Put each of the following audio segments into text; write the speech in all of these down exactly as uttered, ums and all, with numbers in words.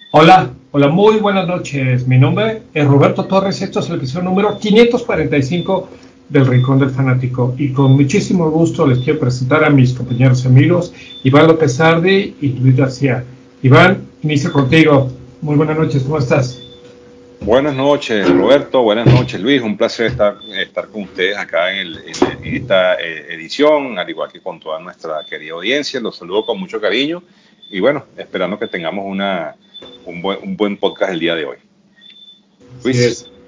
Hola, hola, muy buenas noches. Mi nombre es Roberto Torres. Esto es el episodio número quinientos cuarenta y cinco del Rincón del Fanático. Y con muchísimo gusto les quiero presentar a mis compañeros y amigos, Iván López Sardi y Luis García. Iván, inicio contigo. Muy buenas noches, ¿cómo estás? Buenas noches, Roberto. Buenas noches, Luis. Un placer estar, estar con ustedes acá en, el, en, en esta eh, edición, al igual que con toda nuestra querida audiencia. Los saludo con mucho cariño y bueno, esperando que tengamos una, un, buen, un buen podcast el día de hoy. Así Luis. es.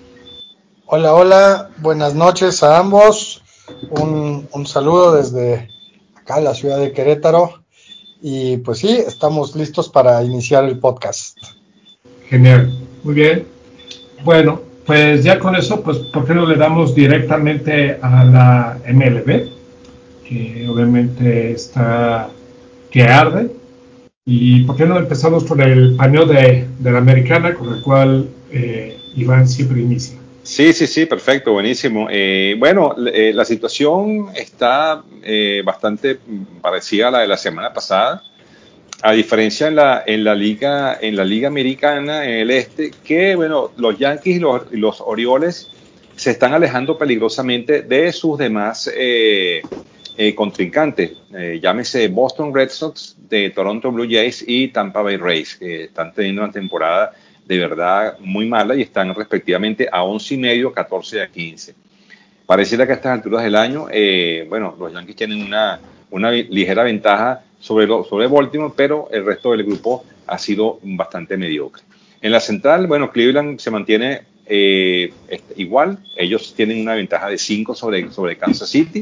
Hola, hola. Buenas noches a ambos. Un, un saludo desde acá, la ciudad de Querétaro. Y pues sí, estamos listos para iniciar el podcast. Genial, muy bien. Bueno, pues ya con eso, pues ¿por qué no le damos directamente a la M L B? Que obviamente está que arde. ¿Y por qué no empezamos con el paneo de, de la americana, con el cual eh, Iván siempre inicia? Sí, sí, sí, perfecto, buenísimo. Eh, bueno, eh, la situación está eh, bastante parecida a la de la semana pasada. A diferencia en la, en la liga, en la liga americana, en el este, que bueno, los Yankees y los, y los Orioles se están alejando peligrosamente de sus demás eh, eh, contrincantes. Eh, llámese Boston Red Sox, de Toronto Blue Jays y Tampa Bay Rays, que están teniendo una temporada de verdad muy mala y están respectivamente a once y medio, catorce y a quince. Pareciera que a estas alturas del año, eh, bueno, los Yankees tienen una, una ligera ventaja sobre, lo, sobre Baltimore, pero el resto del grupo ha sido bastante mediocre. En la central, bueno, Cleveland se mantiene eh, igual. Ellos tienen una ventaja de cinco sobre, sobre Kansas City,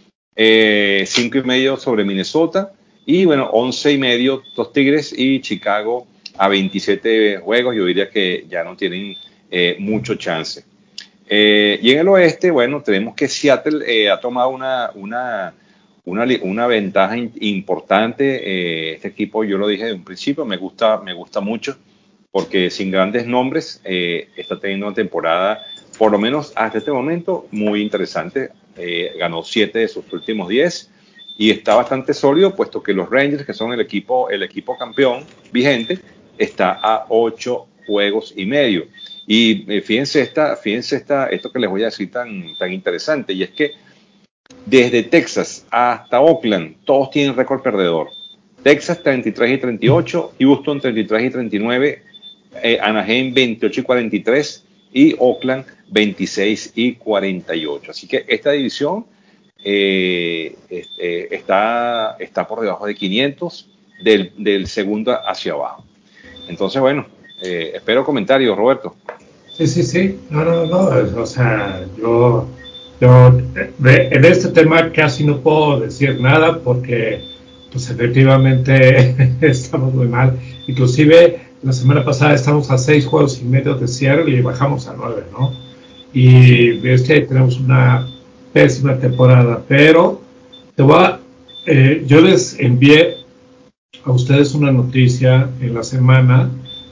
eh, cinco y medio sobre Minnesota y, bueno, once y medio los Tigres y Chicago a veintisiete juegos. Yo diría que ya no tienen eh, mucho chance. Eh, y en el oeste, bueno, tenemos que Seattle eh, ha tomado una, una, una, una ventaja in, importante. Eh, este equipo, yo lo dije de un principio, me gusta, me gusta mucho porque sin grandes nombres eh, está teniendo una temporada, por lo menos hasta este momento, muy interesante. Eh, ganó siete de sus últimos diez y está bastante sólido, puesto que los Rangers, que son el equipo, el equipo campeón vigente, está a ocho juegos y medio. Y eh, fíjense, esta, fíjense esta, esto que les voy a decir tan, tan interesante, y es que desde Texas hasta Oakland, todos tienen récord perdedor. Texas treinta y tres y treinta y ocho, Houston treinta y tres y treinta y nueve, eh, Anaheim veintiocho y cuarenta y tres y Oakland veintiséis y cuarenta y ocho. Así que esta división eh, este, está, está por debajo de quinientos del, del segundo hacia abajo. Entonces, bueno, eh, espero comentarios, Roberto. Sí, sí, sí. No, no, no. O sea, yo, yo de, en este tema casi no puedo decir nada porque, pues efectivamente, estamos muy mal. Inclusive, la semana pasada estamos a seis juegos y medio de Seattle y bajamos a nueve, ¿no? Y es que tenemos una pésima temporada, pero te voy a, eh, yo les envié a ustedes una noticia en la semana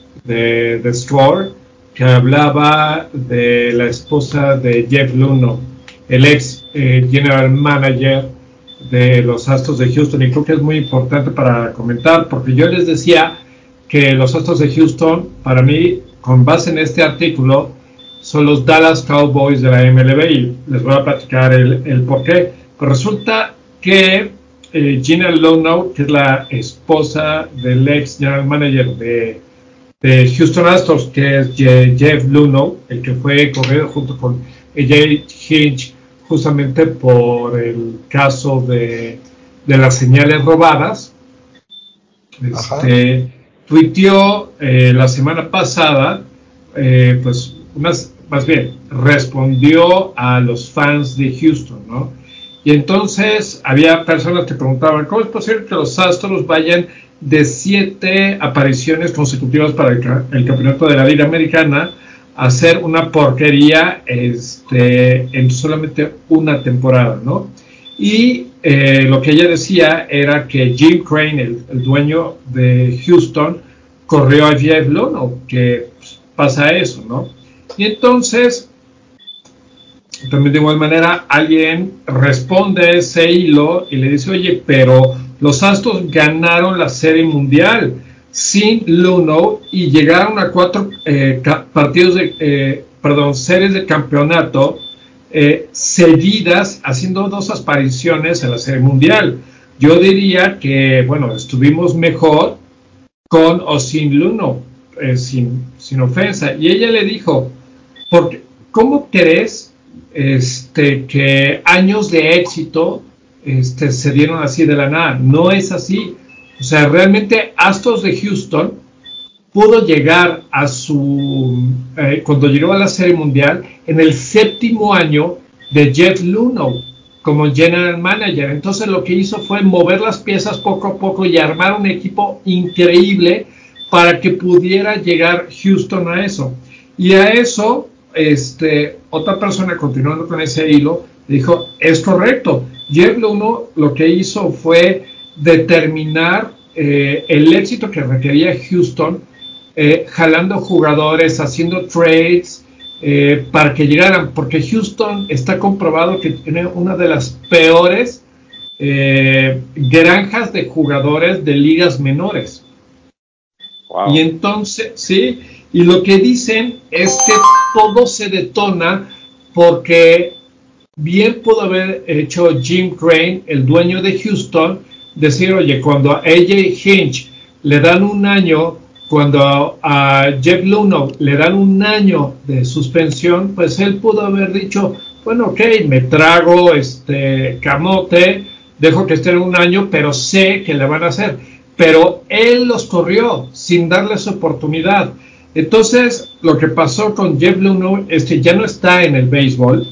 de The Score que hablaba de la esposa de Jeff Luhnow, el ex eh, general manager de los Astros de Houston, y creo que es muy importante para comentar porque yo les decía que los Astros de Houston, para mí, con base en este artículo, son los Dallas Cowboys de la M L B y les voy a platicar el, el por qué. Pues resulta que eh, Gina Luhnow, que es la esposa del ex general manager de, de Houston Astros, que es Jeff Luhnow, el que fue corrido junto con A J Hinch justamente por el caso de, de las señales robadas. Este, tuiteó eh, la semana pasada, eh, pues unas, más bien, respondió a los fans de Houston, ¿no? Y entonces había personas que preguntaban, ¿cómo es posible que los Astros vayan de siete apariciones consecutivas para el, el campeonato de la Liga Americana a hacer una porquería este, en solamente una temporada, ¿no? Y eh, lo que ella decía era que Jim Crane, el, el dueño de Houston, corrió a Jeff Luhnow, que pues, pasa eso, ¿no? Y entonces, también de igual manera, alguien responde ese hilo y le dice, oye, pero los Astros ganaron la Serie Mundial. sin Luno y llegaron a cuatro eh, partidos de, eh, perdón, series de campeonato eh, seguidas, haciendo dos apariciones en la Serie Mundial. Yo diría que, bueno, estuvimos mejor con o sin Luno, eh, sin, sin ofensa. Y ella le dijo, porque, ¿cómo crees este, que años de éxito este, se dieron así de la nada? No es así. O sea, realmente Astros de Houston pudo llegar a su, eh, cuando llegó a la Serie Mundial, en el séptimo año de Jeff Luhnow como general manager. Entonces lo que hizo fue mover las piezas poco a poco y armar un equipo increíble para que pudiera llegar Houston a eso. Y a eso, este, otra persona, continuando con ese hilo, dijo, es correcto. Jeff Luhnow lo que hizo fue determinar eh, el éxito que requería Houston, eh, jalando jugadores, haciendo trades, eh, para que llegaran, porque Houston está comprobado que tiene una de las peores eh, granjas de jugadores de ligas menores. Wow. Y entonces, sí, y lo que dicen es que todo se detona porque bien pudo haber hecho Jim Crane, el dueño de Houston, decir, oye, cuando a A J Hinch le dan un año, cuando a Jeff Luhnow le dan un año de suspensión, pues él pudo haber dicho, bueno, ok, me trago este camote, dejo que estén un año, pero sé que le van a hacer. Pero él los corrió sin darles oportunidad. Entonces, lo que pasó con Jeff Luhnow es que ya no está en el béisbol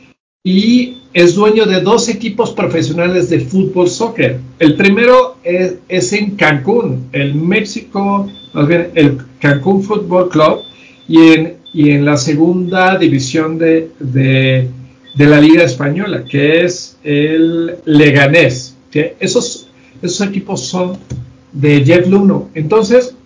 y es dueño de dos equipos profesionales de fútbol soccer. El primero es, es en Cancún, el México, más bien el Cancún Football Club, y en, y en la segunda división de, de, de la Liga Española, que es el Leganés. Que esos, esos equipos son de Jeff Luhnow. Entonces,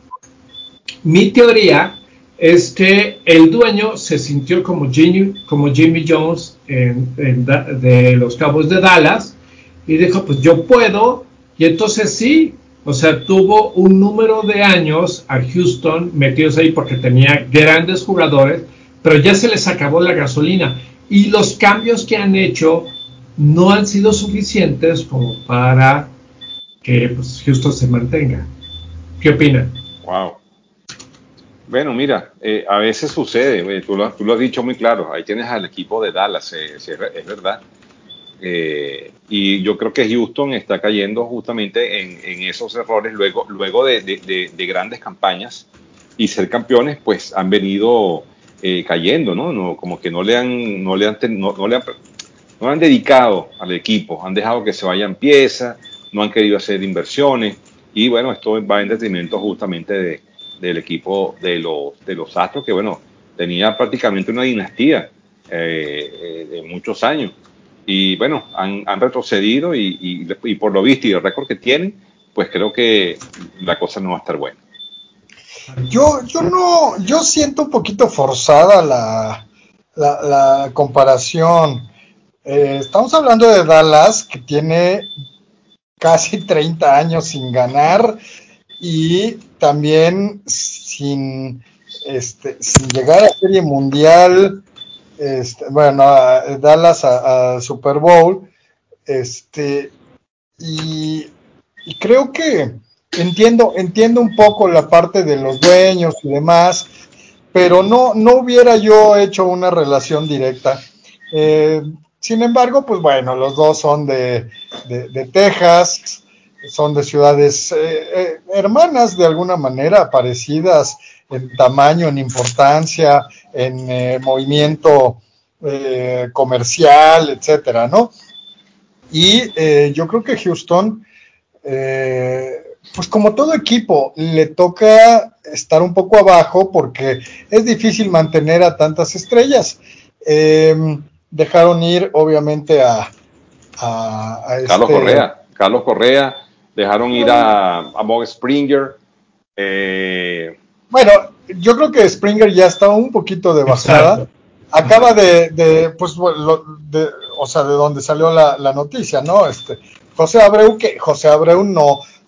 mi teoría es que el dueño se sintió como Jimmy, como Jimmy Jones en, en, de los Cowboys de Dallas y dijo, pues yo puedo, y entonces sí, o sea, tuvo un número de años a Houston metidos ahí porque tenía grandes jugadores, pero ya se les acabó la gasolina y los cambios que han hecho no han sido suficientes como para que pues, Houston se mantenga. ¿Qué opinan? Wow. Bueno, mira, eh, a veces sucede, eh, tú, lo, tú lo has dicho muy claro, ahí tienes al equipo de Dallas, eh, es, es verdad. Eh, y yo creo que Houston está cayendo justamente en, en esos errores luego, luego de, de, de, de grandes campañas y ser campeones, pues han venido eh, cayendo, ¿no? No, como que no le han, no le han, no, no le han, no han dedicado al equipo, han dejado que se vayan piezas, no han querido hacer inversiones y bueno, esto va en detrimento justamente de, del equipo de los, de los Astros, que bueno, tenía prácticamente una dinastía eh, eh, de muchos años. Y bueno, han, han retrocedido y, y, y por lo visto y el récord que tienen, pues creo que la cosa no va a estar buena. Yo, yo no, yo siento un poquito forzada la, la, la comparación. Eh, estamos hablando de Dallas, que tiene casi treinta años sin ganar y también sin, este, sin llegar a Serie Mundial. Este, bueno, a Dallas a, a Super Bowl, este, y, y creo que entiendo, entiendo un poco la parte de los dueños y demás, pero no, no hubiera yo hecho una relación directa. Eh, sin embargo, pues bueno, los dos son de, de, de Texas, son de ciudades eh, eh, hermanas de alguna manera, parecidas en tamaño, en importancia, en eh, movimiento eh, comercial, etcétera, ¿no? Y eh, yo creo que Houston, eh, pues como todo equipo, le toca estar un poco abajo porque es difícil mantener a tantas estrellas. Eh, dejaron ir, obviamente, a, a, a este... Carlos Correa, Carlos Correa, dejaron ir a, a Bob Springer. Eh... Bueno, yo creo que Springer ya está un poquito de bajada. Exacto. Acaba de, de pues, lo, de, o sea, de donde salió la, la noticia, ¿no? Este, José Abreu, que José Abreu no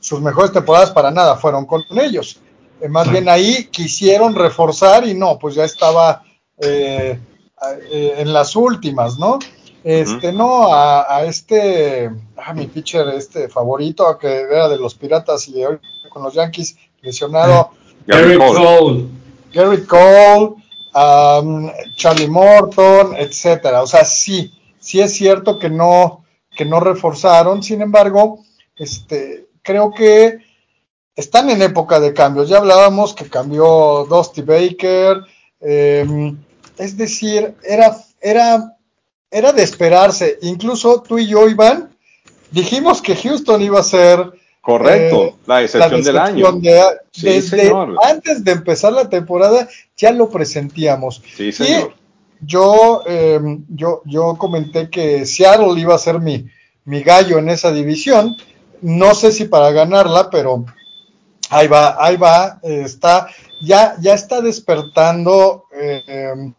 sus mejores temporadas para nada fueron con ellos. Eh, más bien ahí quisieron reforzar y no, pues ya estaba eh, eh, en las últimas, ¿no? Este, uh-huh. no, a, a este, a mi pitcher este favorito, que era de los Piratas y hoy con los Yankees, lesionado. Garrett Cole. Garrett Cole, um, Charlie Morton, etcétera. O sea, sí, sí es cierto que no, que no reforzaron, sin embargo, este, creo que están en época de cambios. Ya hablábamos que cambió Dusty Baker, eh, es decir, era, era, era de esperarse. Incluso tú y yo, Iván, dijimos que Houston iba a ser correcto, eh, la decepción del año. De, sí, desde señor. Antes de empezar la temporada ya lo presentíamos. Sí, señor. Y yo, eh, yo, yo comenté que Seattle iba a ser mi, mi gallo en esa división. No sé si para ganarla, pero ahí va, ahí va. Eh, está, ya, ya está despertando eh,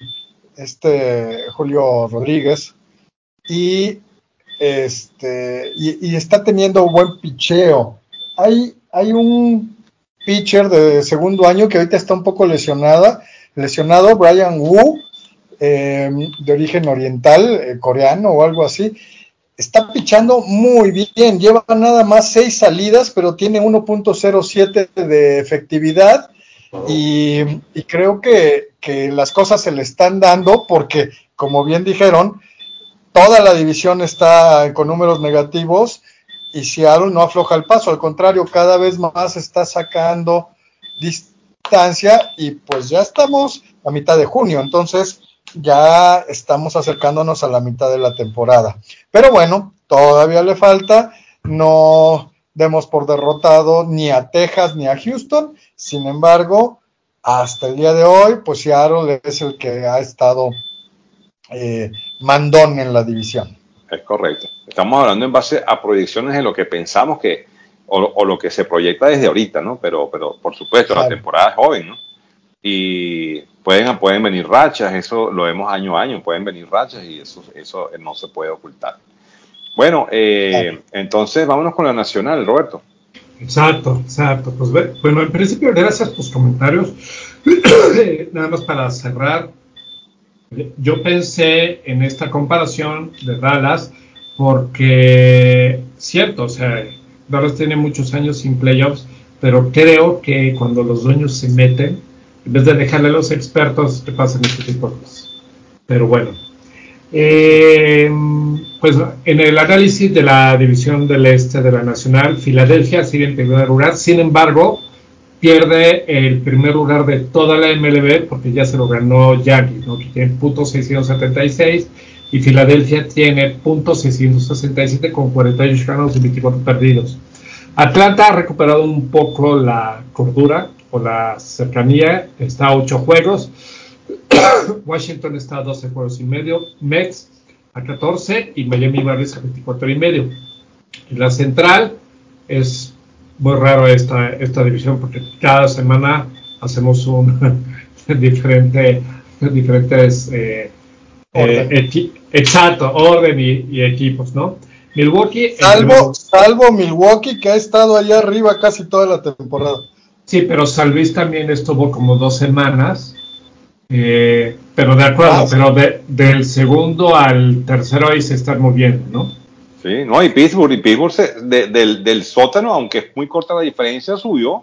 este Julio Rodríguez y este y, y está teniendo buen picheo. Hay, hay un pitcher de segundo año que ahorita está un poco lesionada, lesionado, Brian Wu, eh, de origen oriental, eh, coreano o algo así. Está pichando muy bien, lleva nada más seis salidas, pero tiene uno punto cero siete de efectividad y, y creo que, que las cosas se le están dando porque, como bien dijeron, toda la división está con números negativos y Seattle no afloja el paso, al contrario, cada vez más está sacando distancia y pues ya estamos a mitad de junio, entonces ya estamos acercándonos a la mitad de la temporada. Pero bueno, todavía le falta, no demos por derrotado ni a Texas ni a Houston, sin embargo, hasta el día de hoy, pues Seattle es el que ha estado eh, mandón en la división. Es correcto. Estamos hablando en base a proyecciones de lo que pensamos que, o, o lo que se proyecta desde ahorita, ¿no? Pero, pero por supuesto, claro, la temporada es joven, ¿no? Y pueden, pueden venir rachas, eso lo vemos año a año, pueden venir rachas y eso, eso no se puede ocultar. Bueno, eh, claro. Entonces vámonos con la nacional, Roberto. Exacto, exacto. Pues bueno, en principio, gracias por tus comentarios. Nada más para cerrar, yo pensé en esta comparación de Dallas porque, cierto, o sea, Dallas tiene muchos años sin playoffs, pero creo que cuando los dueños se meten, en vez de dejarle a los expertos, te pasan este tipo de cosas. Pero bueno, eh, pues en el análisis de la división del este de la Nacional, Filadelfia sigue en primer lugar, sin embargo, pierde el primer lugar de toda la M L B porque ya se lo ganó Yankees, ¿no? Que tiene punto seiscientos setenta y seis y Filadelfia tiene punto seiscientos sesenta y siete con cuarenta y ocho ganados y veinticuatro perdidos. Atlanta ha recuperado un poco la cordura o la cercanía, está a ocho juegos. Washington está a doce juegos y medio, Mets a catorce y Miami Marlins a veinticuatro y medio. En la central es muy raro esta, esta división porque cada semana hacemos un diferente diferentes eh, eh, equi- exacto, orden y, y equipos, ¿no? Milwaukee salvo, primer... salvo Milwaukee, que ha estado allá arriba casi toda la temporada. Sí, pero San Luis también estuvo como dos semanas, eh, pero de acuerdo, ah, sí. pero de, del segundo al tercero ahí se están moviendo, ¿no? Sí, no, y Pittsburgh, y Pittsburgh se, de, del, del sótano, aunque es muy corta la diferencia, subió.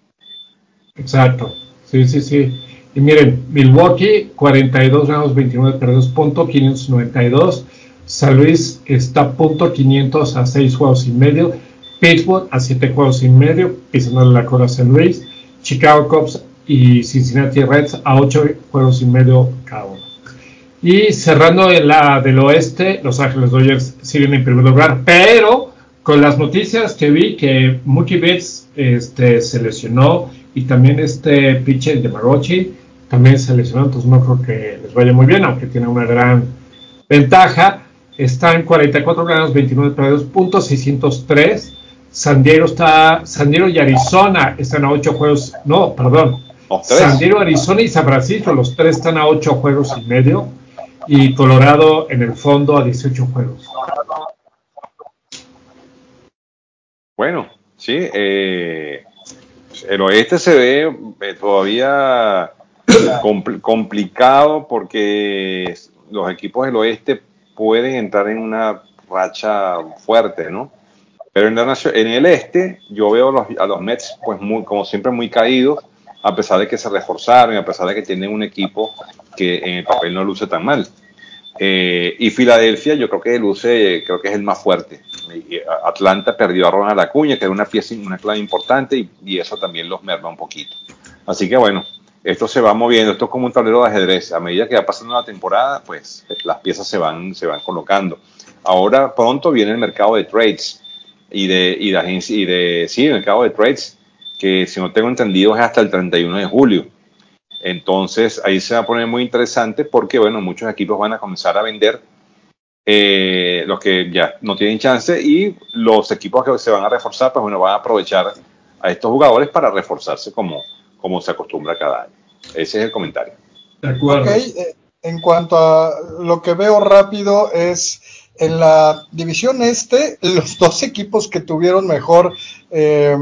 Exacto, sí, sí, sí. Y miren, Milwaukee, cuarenta y dos ganados, veintinueve perdidos, punto quinientos noventa y dos. San Luis está punto quinientos a seis juegos y medio. Pittsburgh a siete juegos y medio, pisando la cola San Luis. Chicago Cubs y Cincinnati Reds a ocho juegos y medio cada uno. Y cerrando en la del oeste, Los Ángeles Dodgers siguen en primer lugar, pero con las noticias que vi que Mookie Betts este, se lesionó y también este pitcher de Marochi también se lesionó, entonces no creo que les vaya muy bien, aunque tiene una gran ventaja. Están cuarenta y cuatro ganados, veintinueve perdidos, punto seiscientos tres. San Diego está, San Diego y Arizona están a ocho juegos, no, perdón, San Diego, Arizona y San Francisco, los tres están a ocho juegos y medio. Y Colorado en el fondo a dieciocho juegos. Bueno, Sí, eh, el oeste se ve eh, todavía compl- complicado porque los equipos del oeste pueden entrar en una racha fuerte, ¿no? Pero en, la nacio- en el este yo veo los- a los Mets, pues muy, como siempre, muy caídos, a pesar de que se reforzaron y a pesar de que tienen un equipo que en el papel no luce tan mal. Eh, y Filadelfia yo creo que luce, creo que es el más fuerte. Y Atlanta perdió a Ronald Acuña, que era una pieza, una clave importante, y, y eso también los merma un poquito. Así que bueno, esto se va moviendo, esto es como un tablero de ajedrez. A medida que va pasando la temporada, pues las piezas se van, se van colocando. Ahora pronto viene el mercado de trades y de, y de, agencia, y de sí, el mercado de trades, que si no tengo entendido es hasta el treinta y uno de julio. Entonces ahí se va a poner muy interesante porque, bueno, muchos equipos van a comenzar a vender eh, los que ya no tienen chance y los equipos que se van a reforzar, pues bueno, van a aprovechar a estos jugadores para reforzarse como, como se acostumbra cada año. Ese es el comentario. De Ok, acuerdo. eh, en cuanto a lo que veo rápido es en la división este, los dos equipos que tuvieron mejor eh,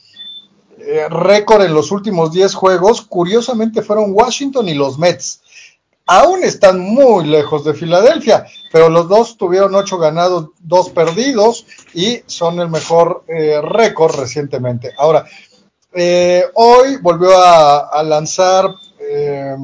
eh, récord en los últimos diez juegos, curiosamente fueron Washington y los Mets. Aún están muy lejos de Filadelfia, pero los dos tuvieron ocho ganados, dos perdidos y son el mejor eh, récord recientemente. Ahora, eh, hoy volvió a, a lanzar eh,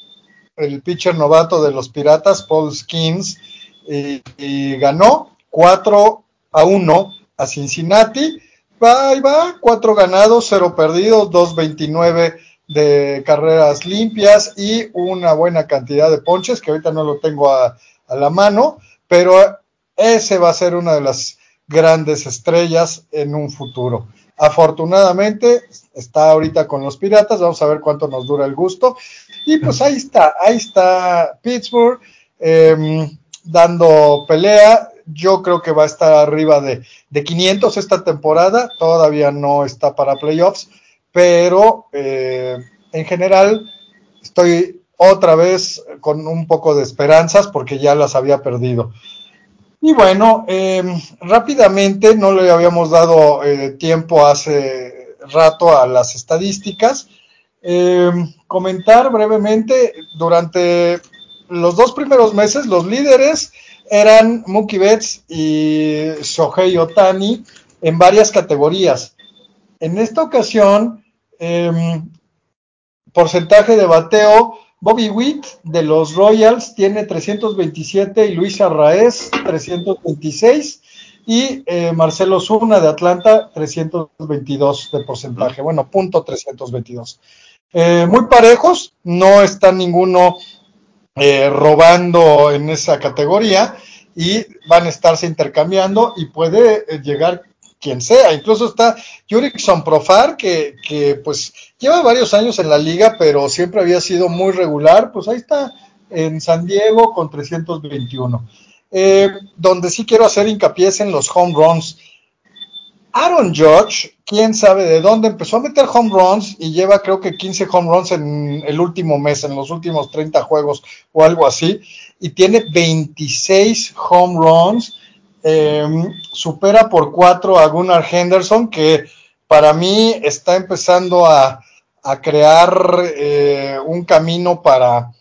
el pitcher novato de los Piratas, Paul Skeens, y, y ganó cuatro a uno a Cincinnati. Va y va, cuatro ganados, cero perdidos, dos veintinueve de carreras limpias y una buena cantidad de ponches, que ahorita no lo tengo a, a la mano, pero ese va a ser una de las grandes estrellas en un futuro. Afortunadamente está ahorita con los Piratas, vamos a ver cuánto nos dura el gusto. Y pues ahí está, ahí está Pittsburgh eh, dando pelea. Yo creo que va a estar arriba de, de quinientos esta temporada, todavía no está para playoffs, pero eh, en general estoy otra vez con un poco de esperanzas porque ya las había perdido. Y bueno, eh, rápidamente, no le habíamos dado eh, tiempo hace rato a las estadísticas. Eh, comentar brevemente, durante los dos primeros meses, los líderes eran Mookie Betts y Shohei Ohtani en varias categorías. En esta ocasión, eh, porcentaje de bateo, Bobby Witt de los Royals tiene trescientos veintisiete y Luis Arraez trescientos veintiséis y eh, Marcelo Zuna de Atlanta trescientos veintidós de porcentaje, bueno, punto trescientos veintidós. Eh, muy parejos, no está ninguno eh, robando en esa categoría y van a estarse intercambiando y puede eh, llegar quien sea, incluso está Jurickson Profar que, que pues lleva varios años en la liga pero siempre había sido muy regular, pues ahí está en San Diego con trescientos veintiuno. Eh, donde sí quiero hacer hincapié es en los home runs. Aaron Judge, quién sabe de dónde, empezó a meter home runs y lleva creo que quince home runs en el último mes, en los últimos treinta juegos o algo así, y tiene veintiséis home runs, eh, supera por cuatro a Gunnar Henderson, que para mí está empezando a, a crear eh, un camino para,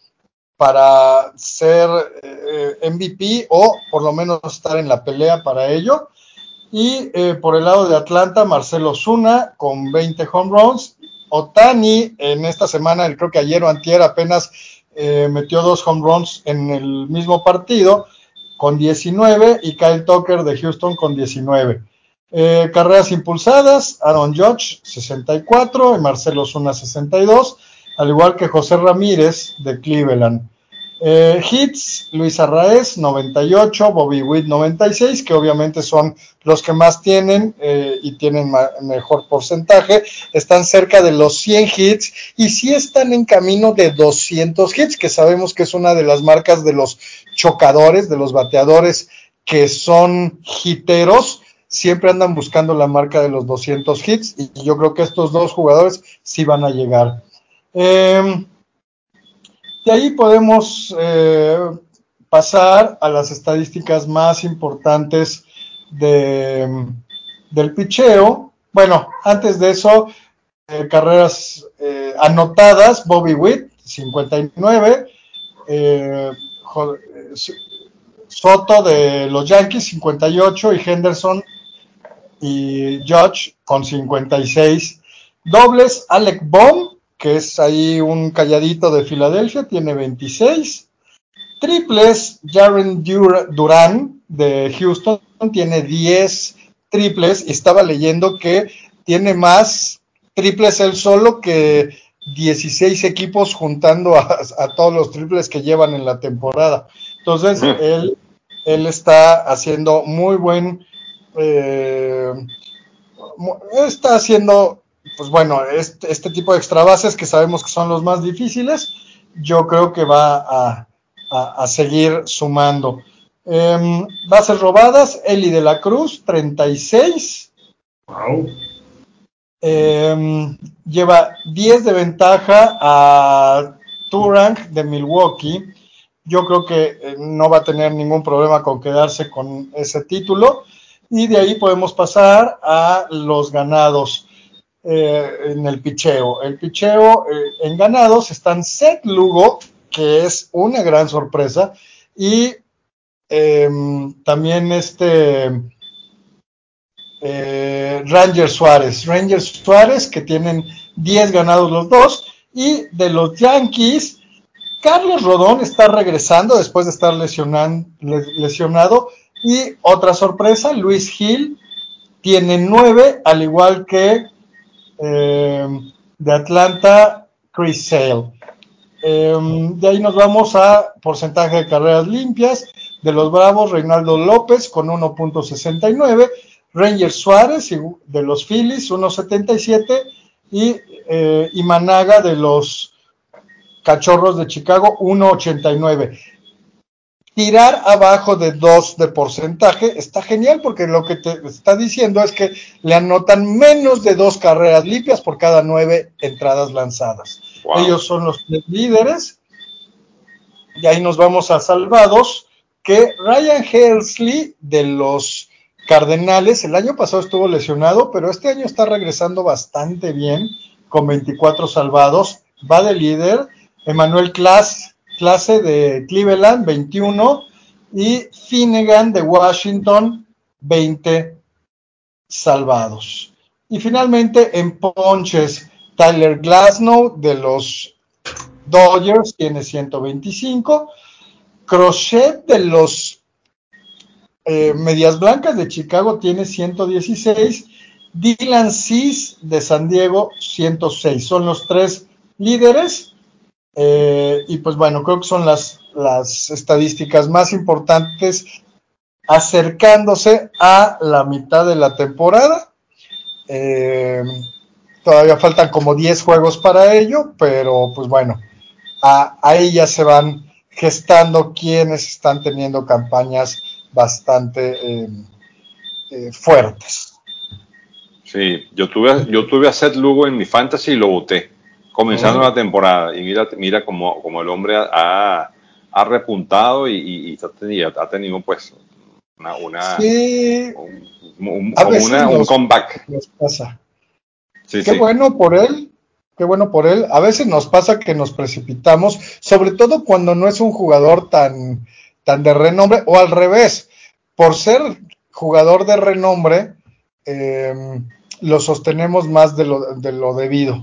para ser eh, M V P o por lo menos estar en la pelea para ello. Y eh, por el lado de Atlanta, Marcelo Zuna con veinte home runs. Ohtani en esta semana, creo que ayer o antier apenas eh, metió dos home runs en el mismo partido con diecinueve y Kyle Tucker de Houston con diecinueve. Eh, carreras impulsadas, Aaron Judge sesenta y cuatro y Marcelo Zuna sesenta y dos, al igual que José Ramírez de Cleveland. Eh, hits, Luis Arraez noventa y ocho, Bobby Witt noventa y seis, que obviamente son los que más tienen eh, y tienen ma- mejor porcentaje, están cerca de los cien hits y sí están en camino de doscientos hits, que sabemos que es una de las marcas de los chocadores, de los bateadores que son hiteros, siempre andan buscando la marca de los doscientos hits y yo creo que estos dos jugadores sí van a llegar. Eh, de ahí podemos eh, pasar a las estadísticas más importantes de, del picheo Bueno, antes de eso, eh, carreras eh, anotadas, Bobby Witt, cincuenta y nueve, eh, Soto de los Yankees, cincuenta y ocho, y Henderson y Judge con cincuenta y seis. Dobles, Alec Bohm, que es ahí un calladito de Filadelfia, tiene veintiséis. Triples, Jaren Duran de Houston tiene diez triples, y estaba leyendo que tiene más triples él solo que dieciséis equipos juntando a, a todos los triples que llevan en la temporada. Entonces, mm. él, él está haciendo muy buen, eh, está haciendo, pues bueno, este, este tipo de extra bases que sabemos que son los más difíciles. Yo creo que va a A, a seguir sumando. Eh, bases robadas, Eli de la Cruz, treinta y seis. Wow. Eh, lleva diez de ventaja a Turang de Milwaukee. Yo creo que eh, no va a tener ningún problema con quedarse con ese título. Y de ahí podemos pasar a los ganados eh, en el picheo. El picheo eh, en ganados están Seth Lugo, que es una gran sorpresa, y eh, también este eh, Ranger Suárez, Ranger Suárez, que tienen diez ganados los dos, y de los Yankees, Carlos Rodón está regresando después de estar lesionan, lesionado, y otra sorpresa, Luis Gil tiene nueve, al igual que eh, de Atlanta, Chris Sale. Eh, de ahí nos vamos a porcentaje de carreras limpias. De los Bravos, Reinaldo López con uno punto sesenta y nueve, Ranger Suárez de los Phillies uno punto setenta y siete, y eh, Imanaga de los Cachorros de Chicago uno punto ochenta y nueve. Tirar abajo de dos de porcentaje está genial, porque lo que te está diciendo es que le anotan menos de dos carreras limpias por cada nueve entradas lanzadas. Wow. Ellos son los líderes. Y ahí nos vamos a salvados, que Ryan Helsley de los Cardenales, el año pasado estuvo lesionado, pero este año está regresando bastante bien, con veinticuatro salvados, va de líder. Emmanuel Clase, clase de Cleveland, veintiuno, y Finnegan de Washington, veinte salvados. Y finalmente en ponches, Tyler Glasnow de los Dodgers tiene ciento veinticinco, Crochet de los eh, Medias Blancas de Chicago tiene ciento dieciséis, Dylan Cease de San Diego ciento seis. Son los tres líderes, eh, y pues bueno, creo que son las, las estadísticas más importantes, acercándose a la mitad de la temporada. Eh, todavía faltan como diez juegos para ello, pero pues bueno, a, ahí ya se van gestando quienes están teniendo campañas bastante eh, eh, fuertes. Sí, yo tuve, yo tuve a Seth Lugo en mi fantasy y lo boté comenzando uh-huh. la temporada, y mira, mira como, como el hombre ha, ha repuntado y, y, y ha, tenido, ha tenido pues una, una, sí. un, un, como una nos, un comeback. Nos pasa. Sí, Qué sí. bueno por él, qué bueno por él. A veces nos pasa que nos precipitamos, sobre todo cuando no es un jugador tan, tan de renombre, o al revés, por ser jugador de renombre, eh, lo sostenemos más de lo, de lo debido.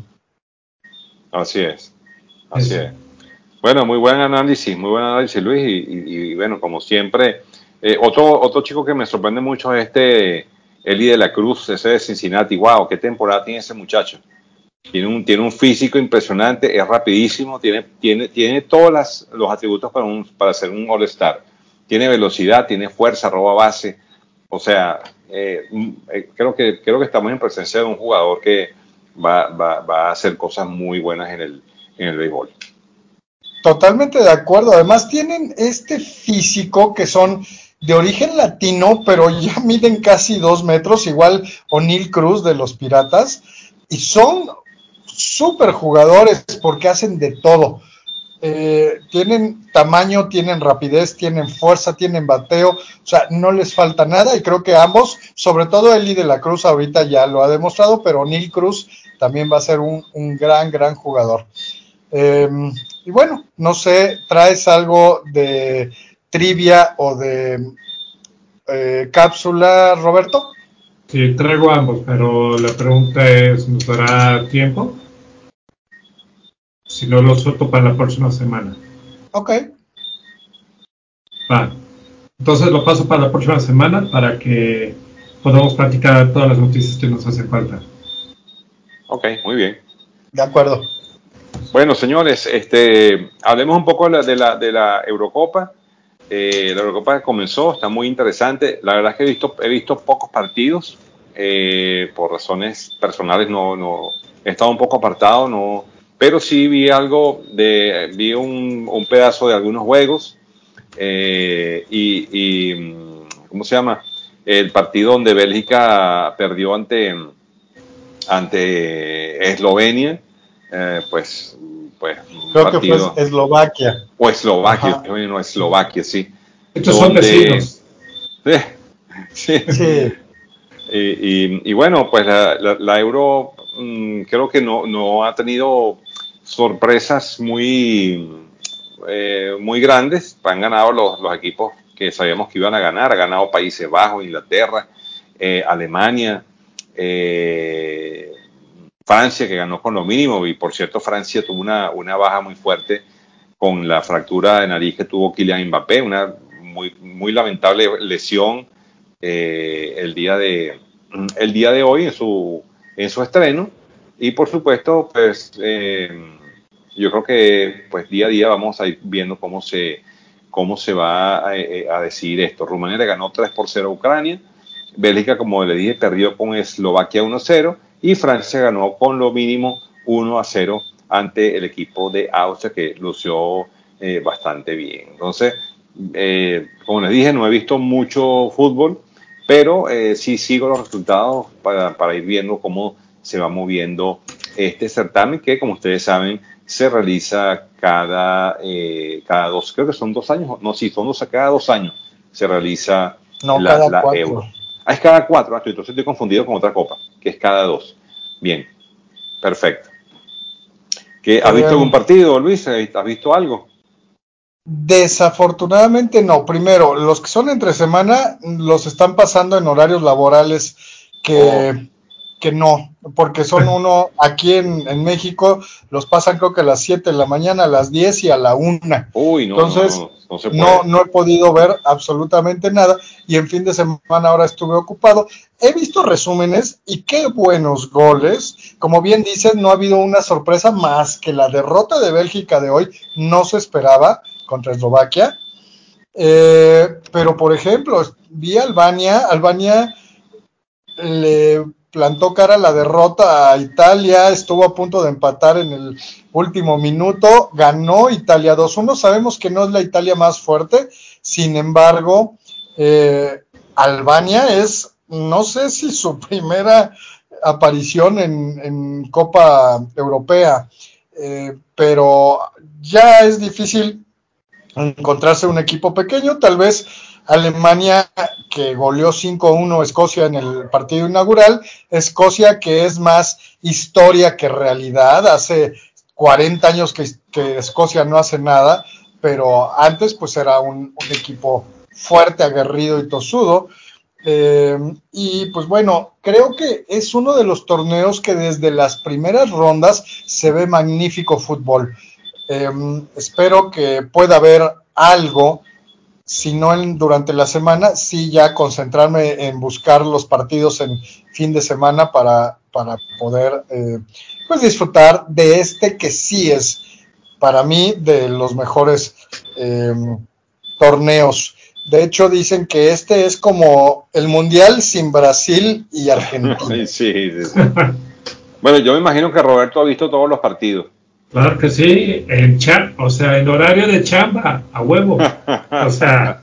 Así es, así sí. es. Bueno, muy buen análisis, muy buen análisis, Luis, y, y, y bueno, como siempre, eh, otro, otro chico que me sorprende mucho es este Eli de la Cruz, ese de Cincinnati. Wow, qué temporada tiene ese muchacho. Tiene un, tiene un físico impresionante, es rapidísimo, tiene, tiene, tiene todos las, los atributos para, un, para ser un All-Star. Tiene velocidad, tiene fuerza, roba base. O sea, eh, eh, creo, que, creo que estamos en presencia de un jugador que va, va, va a hacer cosas muy buenas en el, en el béisbol. Totalmente de acuerdo. Además tienen este físico que son de origen latino, pero ya miden casi dos metros, igual O'Neal Cruz de los Piratas, y son súper jugadores porque hacen de todo. eh, tienen tamaño, tienen rapidez, tienen fuerza, tienen bateo, o sea, no les falta nada y creo que ambos, sobre todo Eli de la Cruz ahorita ya lo ha demostrado, pero Neil Cruz también va a ser un, un gran, gran jugador. Eh, y bueno, no sé, ¿traes algo de trivia o de eh, cápsula, Roberto? Sí, traigo ambos, pero la pregunta es, ¿nos dará tiempo? Si no, lo suelto para la próxima semana. Ok. Va. Entonces lo paso para la próxima semana para que podamos platicar todas las noticias que nos hacen falta. Ok, muy bien. De acuerdo. Bueno, señores, este, hablemos un poco de la, de la, de la Eurocopa. Eh, la Eurocopa comenzó, está muy interesante. La verdad es que he visto, he visto pocos partidos, eh, por razones personales, no, no, he estado un poco apartado, no, pero sí vi algo de, vi un, un pedazo de algunos juegos, eh, y, y, ¿cómo se llama? El partido donde Bélgica perdió ante, ante Eslovenia, eh, pues, pues un Creo que fue partido, Eslovaquia. o Eslovaquia, Ajá. no Eslovaquia, sí, Estos son donde, vecinos. sí, Sí. y, y, y bueno, pues la, la, la Euro, mmm, creo que no, no ha tenido sorpresas muy, eh, muy grandes. Han ganado los, los equipos que sabíamos que iban a ganar. Ha ganado Países Bajos, Inglaterra, eh, Alemania, eh, Francia, que ganó con lo mínimo. Y por cierto, Francia tuvo una, una baja muy fuerte con la fractura de nariz que tuvo Kylian Mbappé, una muy, muy lamentable lesión, eh, el día de el día de hoy en su en su estreno. Y por supuesto, pues, eh, yo creo que pues día a día vamos a ir viendo cómo se cómo se va a, a decidir esto. Rumania le ganó tres por cero a Ucrania, Bélgica, como le dije, perdió con Eslovaquia uno cero y Francia ganó con lo mínimo uno a cero ante el equipo de Austria, que lució eh, bastante bien. Entonces, eh, como les dije, no he visto mucho fútbol, pero eh, sí sigo los resultados para, para ir viendo cómo se va moviendo este certamen, que como ustedes saben se realiza cada, eh, cada dos, creo que son dos años, no, sí, son dos, cada dos años se realiza No, la, cada la cuatro. Euro. Ah, es cada cuatro, ah, entonces estoy confundido con otra copa, que es cada dos. Bien, perfecto. ¿Qué, ¿Has visto algún Eh, partido, Luis? ¿Has visto algo? Desafortunadamente no. Primero, los que son entre semana los están pasando en horarios laborales Oh, que, que no, porque son uno, aquí en, en México los pasan creo que a las siete de la mañana, a las diez y a la una. uy, no, no, Entonces, no, no se no, puede. no he podido ver absolutamente nada y en fin de semana ahora estuve ocupado. He visto resúmenes y qué buenos goles. Como bien dices, no ha habido una sorpresa más que la derrota de Bélgica de hoy, no se esperaba contra Eslovaquia. Eh, pero, por ejemplo, vi a Albania, Albania le plantó cara a la derrota a Italia, estuvo a punto de empatar en el último minuto, ganó Italia dos uno, sabemos que no es la Italia más fuerte, sin embargo, eh, Albania es, no sé si su primera aparición en, en Copa Europea, eh, pero ya es difícil encontrarse un equipo pequeño, tal vez Alemania, que goleó cinco uno a Escocia en el partido inaugural, Escocia que es más historia que realidad, hace cuarenta años que, que Escocia no hace nada, pero antes pues era un, un equipo fuerte, aguerrido y tosudo. Eh, y pues bueno, creo que es uno de los torneos que desde las primeras rondas se ve magnífico fútbol. Eh, espero que pueda haber algo, si no en, durante la semana, sí ya concentrarme en buscar los partidos en fin de semana para, para poder eh, pues disfrutar de este que sí es para mí de los mejores eh, torneos. De hecho dicen que este es como el mundial sin Brasil y Argentina. sí, sí, sí. Bueno, yo me imagino que Roberto ha visto todos los partidos. Claro que sí, en cha o sea, en horario de chamba, a huevo. O sea,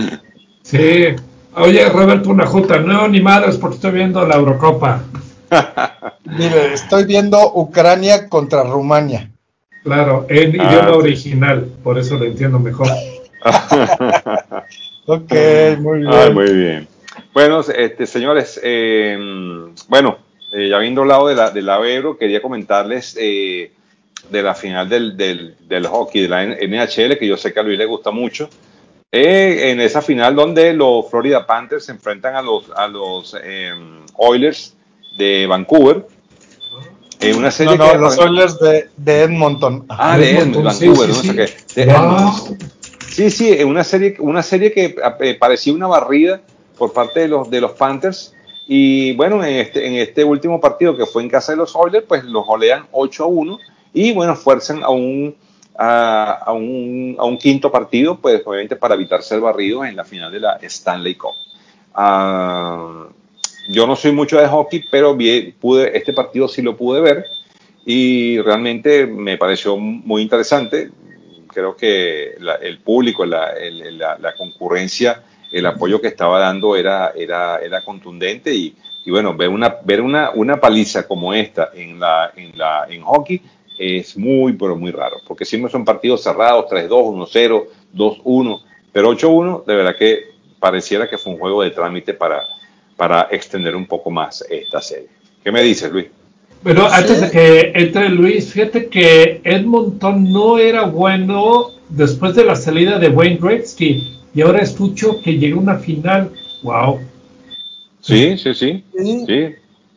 sí. Oye, Roberto, una junta, no, ni madres, porque estoy viendo la Eurocopa. Mire, estoy viendo Ucrania contra Rumania. Claro, en Ah, idioma sí. original, por eso lo entiendo mejor. Ok, muy Ay, bien. muy bien. Bueno, este, señores, eh, bueno, eh, ya habiendo hablado de la, de la Euro, quería comentarles eh, de la final del, del, del hockey, de la N H L, que yo sé que a Luis le gusta mucho. Eh, en esa final donde los Florida Panthers se enfrentan a los, a los eh, Oilers de Vancouver, en una No, serie no, que... los Oilers de, de Edmonton. Ah, Ajá. de Edmonton, Edmonton, sí, Vancouver, sí, no sé sí. qué, de Edmonton. ¡Wow! Sí, sí, en una serie, una serie que eh, parecía una barrida por parte de los, de los Panthers. Y bueno, en este, en este último partido que fue en casa de los Oilers, pues los golean ocho a uno y bueno, fuerzan a un, a, a un, a un quinto partido, pues obviamente para evitar ser barridos en la final de la Stanley Cup. Uh, yo no soy mucho de hockey, pero vi, pude, este partido sí lo pude ver y realmente me pareció muy interesante. Creo que la, el público, la, el, la, la, concurrencia, el apoyo que estaba dando era, era, era contundente y, y bueno, ver una, ver una, una paliza como esta en, la, en, la, en hockey es muy, pero muy raro, porque siempre son partidos cerrados, tres dos, uno cero, dos uno, pero ocho uno, de verdad que pareciera que fue un juego de trámite para, para extender un poco más esta serie. ¿Qué me dices, Luis? Pero Sí, antes de que entre Luis, fíjate que Edmonton no era bueno después de la salida de Wayne Gretzky y ahora escucho que llegó a una final. ¡Wow! Sí, sí, sí, sí, sí.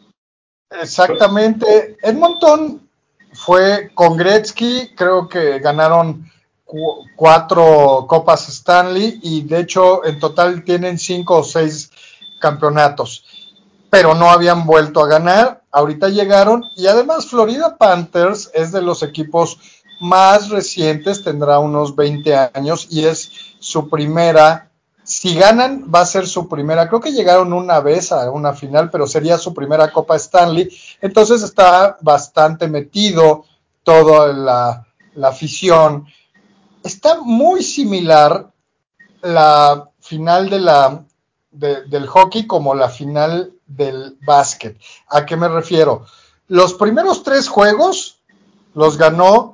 exactamente. Edmonton fue con Gretzky, creo que ganaron cu cuatro Copas Stanley y de hecho en total tienen cinco o seis campeonatos, pero no habían vuelto a ganar. Ahorita llegaron y además Florida Panthers es de los equipos más recientes, tendrá unos veinte años y es su primera. Si ganan, va a ser su primera. Creo que llegaron una vez a una final, pero sería su primera Copa Stanley. Entonces está bastante metido toda la, la afición. Está muy similar la final de la, de, del hockey como la final del básquet. ¿A qué me refiero? Los primeros tres juegos los ganó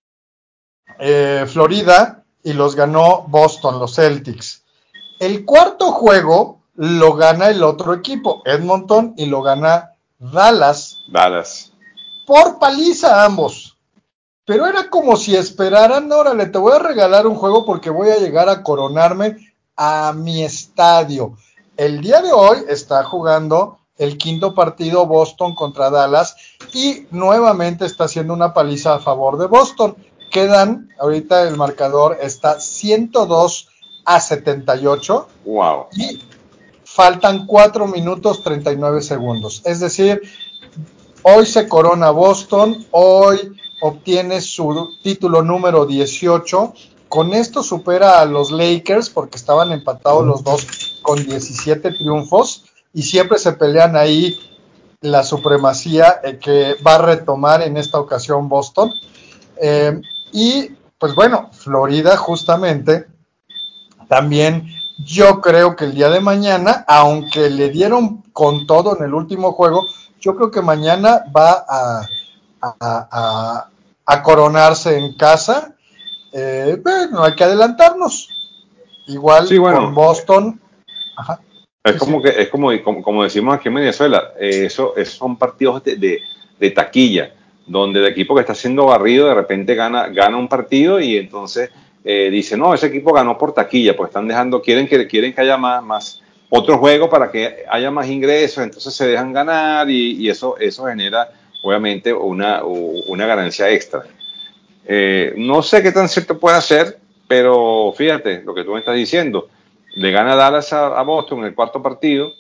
eh, Florida y los ganó Boston, los Celtics. El cuarto juego lo gana el otro equipo, Edmonton, y lo gana Dallas. Dallas. Por paliza ambos. Pero era como si esperaran, órale, te voy a regalar un juego porque voy a llegar a coronarme a mi estadio. El día de hoy está jugando el quinto partido Boston contra Dallas y nuevamente está haciendo una paliza a favor de Boston. Quedan, ahorita el marcador está ciento dos a setenta y ocho. Wow. Y faltan cuatro minutos treinta y nueve segundos. Es decir, hoy se corona Boston, hoy obtiene su título número dieciocho. Con esto supera a los Lakers porque estaban empatados los dos con diecisiete triunfos y siempre se pelean ahí la supremacía eh, que va a retomar en esta ocasión Boston. Eh, y pues bueno, Florida justamente también yo creo que el día de mañana, aunque le dieron con todo en el último juego, yo creo que mañana va a, a, a, a coronarse en casa. Eh, no hay que adelantarnos. Sí, Igual con bueno, Boston. Ajá. es Sí, como sí. que es como, como, como decimos aquí en Venezuela, eh, eso, eso son partidos de, de, de taquilla, donde el equipo que está siendo barrido de repente gana, gana un partido y entonces eh, dice, no, ese equipo ganó por taquilla, pues están dejando, quieren que, quieren que haya más, más otro juego para que haya más ingresos, entonces se dejan ganar y, y eso, eso genera obviamente una, una ganancia extra. Eh, no sé qué tan cierto puede ser, pero fíjate lo que tú me estás diciendo. Le gana Dallas a, a Boston en el cuarto partido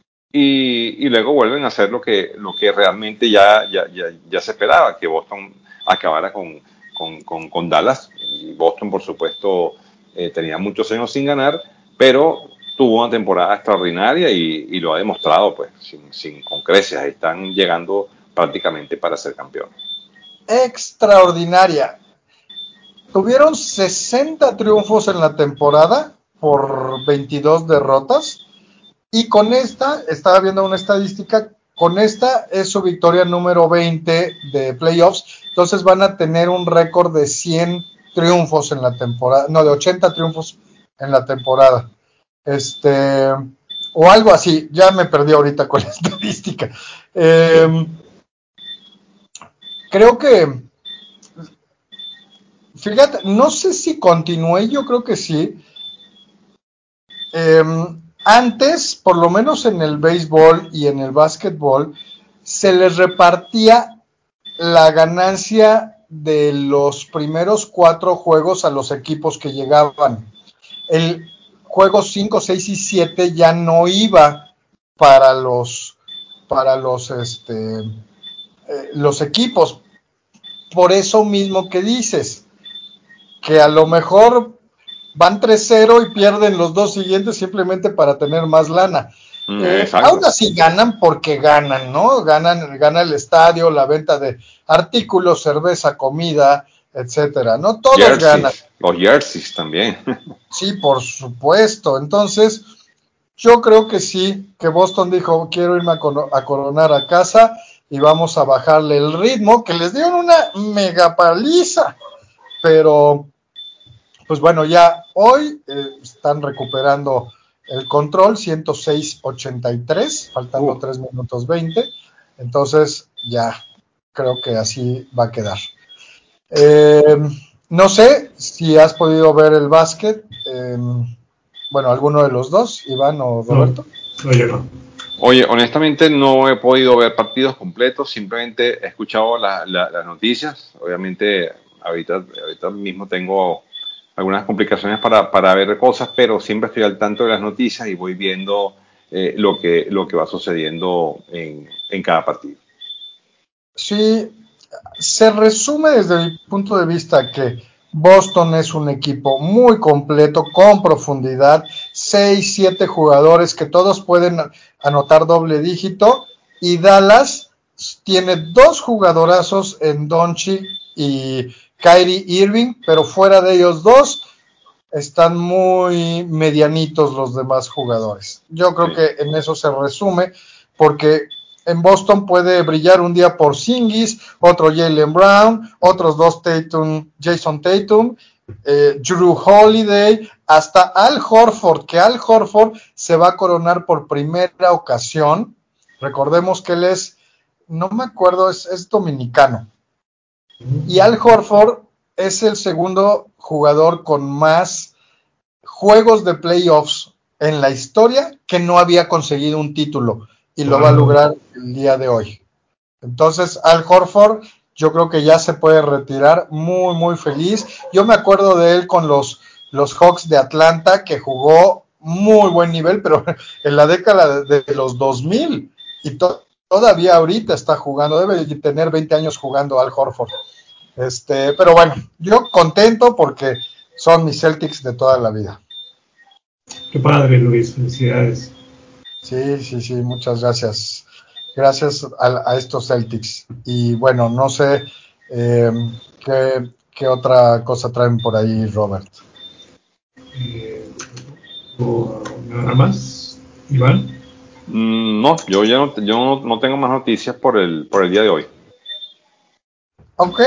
y, y, luego vuelven a hacer lo que, lo que realmente ya, ya, ya, ya se esperaba, que Boston acabara con, con, con, con Dallas. Y Boston, por supuesto, eh, tenía muchos años sin ganar, pero tuvo una temporada extraordinaria y, y lo ha demostrado pues sin, sin, con creces. Ahí están llegando prácticamente para ser campeones. Extraordinaria. Tuvieron sesenta triunfos en la temporada por veintidós derrotas. Y con esta, estaba viendo una estadística, con esta es su victoria número veinte de playoffs. entonces van a tener un récord de cien triunfos en la temporada, no, de ochenta triunfos en la temporada, este, o algo así, ya me perdí ahorita con la estadística. Eh, creo que, fíjate, no sé si continué, yo creo que sí. Eh, antes, por lo menos en el béisbol y en el básquetbol, se les repartía la ganancia de los primeros cuatro juegos a los equipos que llegaban. El juego cinco, seis y siete ya no iba para los para los este eh, los equipos. Por eso mismo que dices, que a lo mejor van tres cero y pierden los dos siguientes simplemente para tener más lana. Mm, Eh, exacto. aún así ganan porque ganan, ¿no? Ganan, gana el estadio, la venta de artículos, cerveza, comida, etcétera, ¿no? Todos Jerseys, ganan. los jerseys también. Sí, por supuesto. Entonces, yo creo que sí, que Boston dijo, quiero irme a, coro- a coronar a casa y vamos a bajarle el ritmo, que les dieron una mega paliza, pero pues bueno, ya hoy eh, están recuperando el control, ciento seis ochenta y tres, faltando Uh. tres minutos veinte, entonces ya creo que así va a quedar. Eh, no sé si has podido ver el básquet, eh, bueno, alguno de los dos, Iván o Roberto. No, oye, no. Oye, honestamente no he podido ver partidos completos, simplemente he escuchado la, la, las noticias. Obviamente ahorita, ahorita mismo tengo algunas complicaciones para, para ver cosas, pero siempre estoy al tanto de las noticias y voy viendo eh, lo, que, lo que va sucediendo en, en cada partido. Sí, se resume desde mi punto de vista que Boston es un equipo muy completo, con profundidad, seis, siete jugadores que todos pueden anotar doble dígito, y Dallas tiene dos jugadorazos en Doncic y Kyrie Irving, pero fuera de ellos dos están muy medianitos los demás jugadores. Yo creo Sí. que en eso se resume, porque en Boston puede brillar un día Porzingis, otro Jaylen Brown, otros dos Tatum, Jason Tatum, eh, Jrue Holiday, hasta Al Horford, que Al Horford se va a coronar por primera ocasión. Recordemos que él es, no me acuerdo, es, es dominicano. Y Al Horford es el segundo jugador con más juegos de playoffs en la historia que no había conseguido un título, y lo Wow. va a lograr el día de hoy. Entonces, Al Horford, yo creo que ya se puede retirar muy, muy feliz. Yo me acuerdo de él con los, los Hawks de Atlanta, que jugó muy buen nivel, pero en la década de, de los dos mil, y to- todavía ahorita está jugando, debe tener veinte años jugando Al Horford. Este, pero bueno, yo contento porque son mis Celtics de toda la vida. Qué padre, Luis, felicidades. Sí, sí, sí, muchas gracias. Gracias a, a estos Celtics. Y bueno, no sé eh, qué, qué otra cosa traen por ahí, Robert. Eh, o nada más, Iván. Mm, no, yo ya no, yo no, no tengo más noticias por el, por el día de hoy. Ok,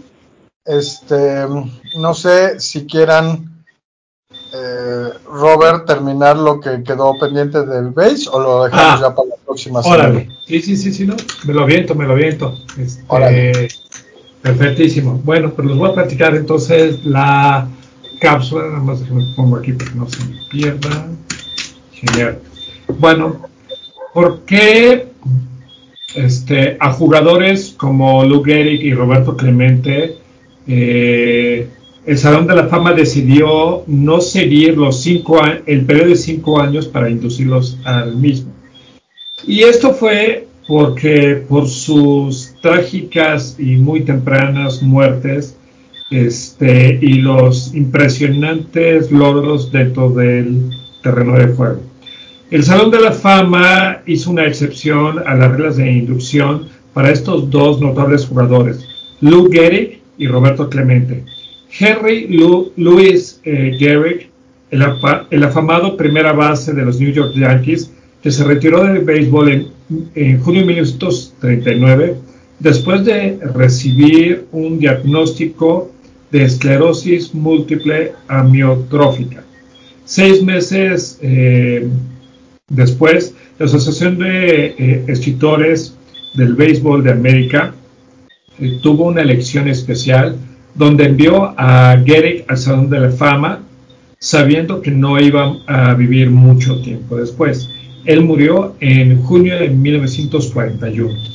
este, no sé si quieran, eh, Robert, terminar lo que quedó pendiente del base, o lo dejamos Ah, ya para la próxima órale. semana. Sí, sí, sí, sí, no. Me lo aviento, me lo aviento. Órale. Este, perfectísimo. Bueno, pues les voy a platicar entonces la cápsula. Nada más déjenme pongo aquí para que no se me pierda. Genial. Bueno, ¿por qué este, a jugadores como Lou Gehrig y Roberto Clemente eh, el Salón de la Fama decidió no seguir los cinco a- el periodo de cinco años para inducirlos al mismo? Y esto fue porque por sus trágicas y muy tempranas muertes este, y los impresionantes logros dentro del terreno de juego. El Salón de la Fama hizo una excepción a las reglas de inducción para estos dos notables jugadores, Lou Gehrig y Roberto Clemente. Henry Lou, Louis eh, Gehrig, el, el afamado primera base de los New York Yankees, que se retiró del béisbol en, en junio de mil novecientos treinta y nueve, después de recibir un diagnóstico de esclerosis múltiple amiotrófica. Seis meses eh, después, la Asociación de eh, Escritores del Béisbol de América eh, tuvo una elección especial donde envió a Gehrig al Salón de la Fama, sabiendo que no iba a vivir mucho tiempo después. Él murió en junio de mil novecientos cuarenta y uno.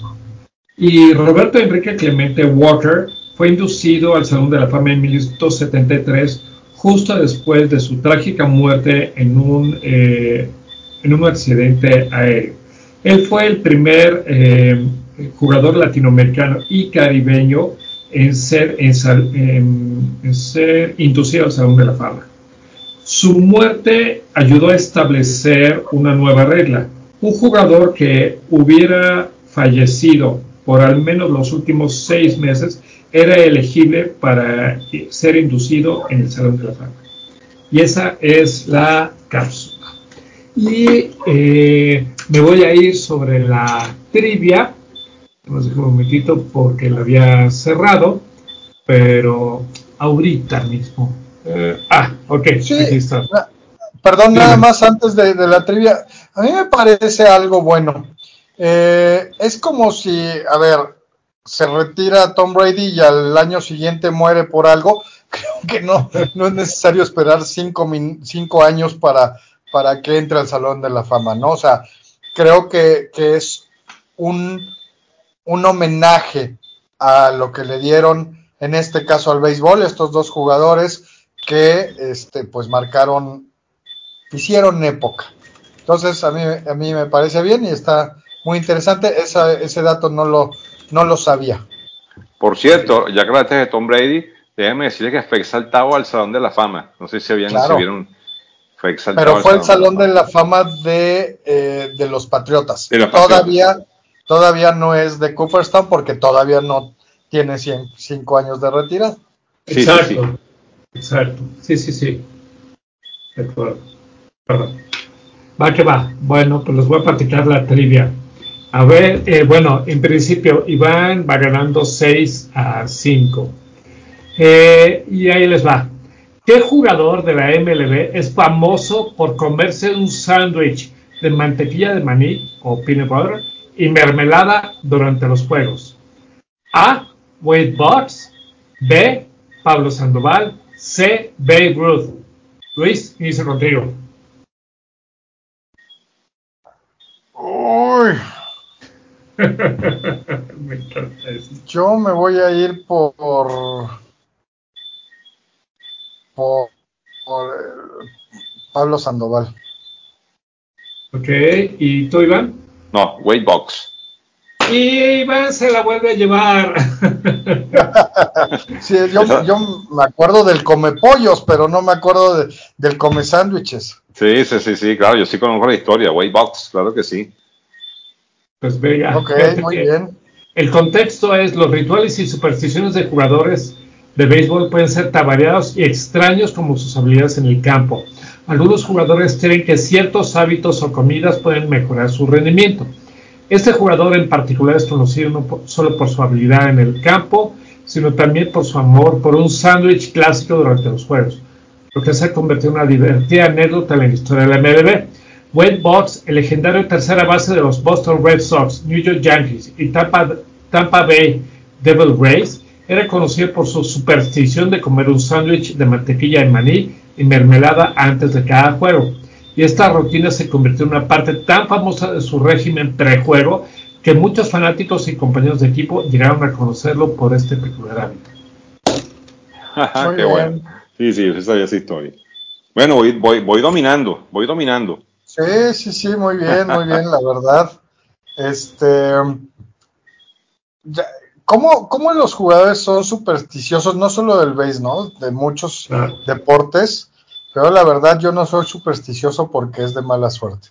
Y Roberto Enrique Clemente Walker fue inducido al Salón de la Fama en mil novecientos setenta y tres, justo después de su trágica muerte en un, eh, en un accidente aéreo. Él fue el primer eh, jugador latinoamericano y caribeño en ser, en, en, en ser inducido al Salón de la Fama. Su muerte ayudó a establecer una nueva regla. Un jugador que hubiera fallecido por al menos los últimos seis meses era elegible para ser inducido en el Salón de la Fama. Y esa es la cápsula. Y eh, me voy a ir sobre la trivia. Vamos a dejar un momentito porque la había cerrado, pero ahorita mismo. Eh, ah, ok, Sí, aquí está. Perdón, Dime. nada más antes de, de la trivia. A mí me parece algo bueno. Eh, es como si, a ver, se retira Tom Brady y al año siguiente muere por algo. Creo que no, no es necesario esperar cinco, min, cinco años para, para que entre al Salón de la Fama, ¿no? O sea, creo que, que es un, un homenaje a lo que le dieron, en este caso al béisbol, estos dos jugadores que este, pues marcaron, hicieron época. Entonces a mí, a mí me parece bien y está muy interesante. Esa, ese dato no lo, no lo sabía. Por cierto, ya que hablaste de Tom Brady, déjame decirle que fue exaltado al Salón de la Fama. No sé si habían, Claro. si vieron, fue exaltado Pero al fue el Salón Salón de la Fama de, eh, de los Patriotas. de los Todavía, Patriotas. todavía no es de Cooperstown porque todavía no tiene cien, cinco años de retirada. Sí, sí, sí. Exacto, exacto. Sí, sí, sí. De acuerdo. Perdón. Va que va. Bueno, pues les voy a platicar la trivia. A ver, eh, bueno, en principio Iván va ganando seis a cinco. Eh, y ahí les va. ¿Qué jugador de la M L B es famoso por comerse un sándwich de mantequilla de maní o peanut butter y mermelada durante los juegos? A. Wade Boggs. B. Pablo Sandoval. C. Babe Ruth. Luis, inicio contigo. Uy, Me encanta eso. yo me voy a ir por por, por eh, Pablo Sandoval. Ok, ¿y tú, Iván? No, Wade Boggs. Y Iván se la vuelve a llevar. Sí, yo, yo me acuerdo del come pollos, pero no me acuerdo de, del come sándwiches. Sí, sí, sí, sí, claro, yo sí conozco la historia, Wade Boggs, claro que sí. Pues venga, Ok, fíjate muy que bien. el contexto es los rituales y supersticiones de jugadores de béisbol pueden ser tan variados y extraños como sus habilidades en el campo. Algunos jugadores creen que ciertos hábitos o comidas pueden mejorar su rendimiento. Este jugador en particular es conocido no por, solo por su habilidad en el campo, sino también por su amor por un sándwich clásico durante los juegos, lo que se ha convertido en una divertida anécdota en la historia de la M L B. Wade Boggs, el legendario tercera base de los Boston Red Sox, New York Yankees y Tampa, Tampa Bay Devil Rays, era conocido por su superstición de comer un sándwich de mantequilla de maní y mermelada antes de cada juego. Y esta rutina se convirtió en una parte tan famosa de su régimen prejuego que muchos fanáticos y compañeros de equipo llegaron a conocerlo por este peculiar hábito. Muy Qué bueno. bien. Sí, sí, yo sabía esa historia. Bueno, voy, voy, voy dominando, voy dominando. Sí, sí, sí, muy bien, muy bien, la verdad. Este, ya, ¿cómo, cómo los jugadores son supersticiosos? No solo del béis, ¿no? De muchos Claro. deportes, pero la verdad yo no soy supersticioso porque es de mala suerte.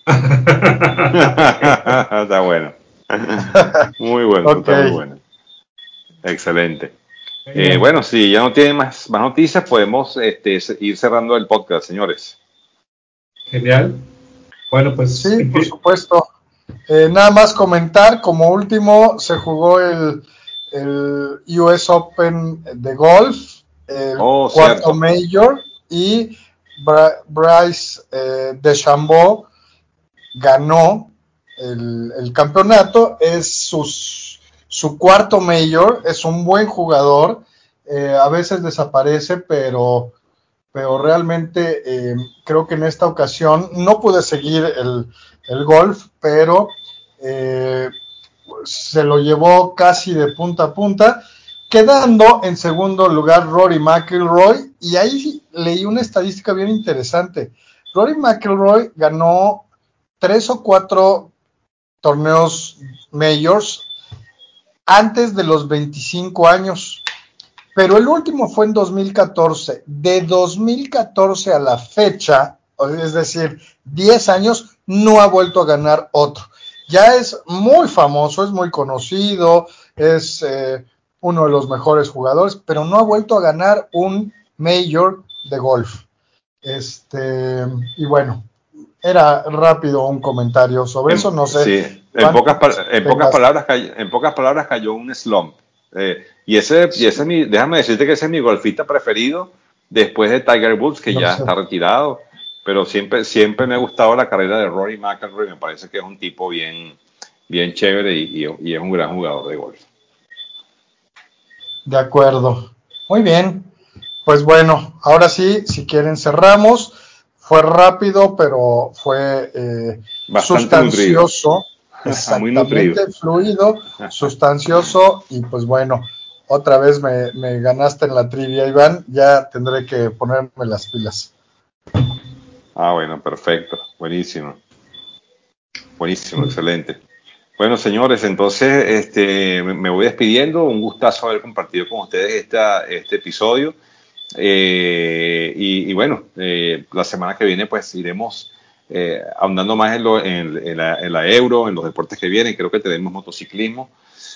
Está bueno. Muy bueno, Ok, está muy bueno. Excelente. Eh, bueno, si ya no tienen más, más noticias, podemos este, ir cerrando el podcast, señores. Genial. Bueno, pues sí, por supuesto. Eh, nada más comentar, como último se jugó el, el U S Open de golf, el Oh, cuarto cierto. Major, y Bra- Bryce eh, DeChambeau ganó el, el campeonato. Es sus, su cuarto Major, es un buen jugador, eh, a veces desaparece, pero pero realmente eh, creo que en esta ocasión no pude seguir el, el golf, pero eh, se lo llevó casi de punta a punta, quedando en segundo lugar Rory McIlroy, y ahí leí una estadística bien interesante. Rory McIlroy ganó tres o cuatro torneos majors antes de los veinticinco años, pero el último fue en dos mil catorce. De dos mil catorce a la fecha, es decir, diez años, no ha vuelto a ganar otro. Ya es muy famoso, es muy conocido, es eh, uno de los mejores jugadores, pero no ha vuelto a ganar un Major de golf. Este, y bueno, era rápido un comentario sobre eso, En, no sé sí, en pocas, cuánto pa- en pocas tengas. palabras, cay- en pocas palabras cayó un slump. Eh, y ese, y ese es mi, déjame decirte que ese es mi golfista preferido después de Tiger Woods, que Lo ya sé. está retirado. Pero siempre, siempre me ha gustado la carrera de Rory McIlroy. Me parece que es un tipo bien, bien chévere y, y- y es un gran jugador de golf. De acuerdo. Muy bien. Pues bueno, ahora sí, si quieren cerramos. Fue rápido, pero fue eh, Bastante nutrido, sustancioso, muy nutrido. exactamente fluido, sustancioso, y pues bueno, otra vez me, me ganaste en la trivia, Iván. Ya tendré que ponerme las pilas. Ah, bueno, perfecto, buenísimo, buenísimo, excelente. Bueno, señores, entonces este, me me voy despidiendo. Un gustazo haber compartido con ustedes esta, este episodio. Eh, y, y bueno, eh, la semana que viene pues iremos eh, ahondando más en, lo, en, en la, en la Euro, en los deportes que vienen. Creo que tenemos motociclismo.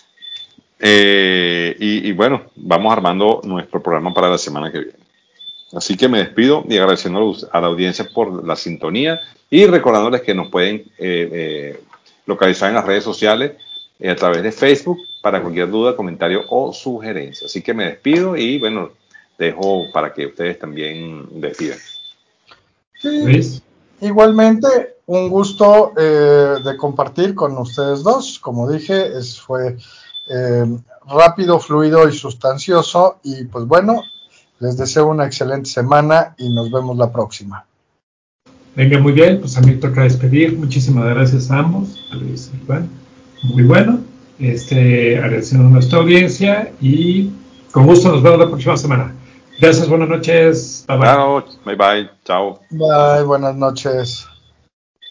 Eh, y, y bueno, vamos armando nuestro programa para la semana que viene. Así que me despido y agradeciendo a la audiencia por la sintonía y recordándoles que nos pueden eh, eh, localizar en las redes sociales eh, a través de Facebook para cualquier duda, comentario o sugerencia. Así que me despido y bueno, dejo para que ustedes también decidan. Sí, Luis. igualmente, un gusto eh, de compartir con ustedes dos. Como dije, es, fue eh, rápido, fluido y sustancioso. Y pues bueno, les deseo una excelente semana y nos vemos la próxima. Venga, muy bien, pues a mí toca despedir. Muchísimas gracias a ambos, a Luis y Juan. Muy bueno. Este, agradeciendo a nuestra audiencia y con gusto nos vemos la próxima semana. Gracias, buenas noches. Bye bye. Chao, bye bye, chao. Bye, buenas noches.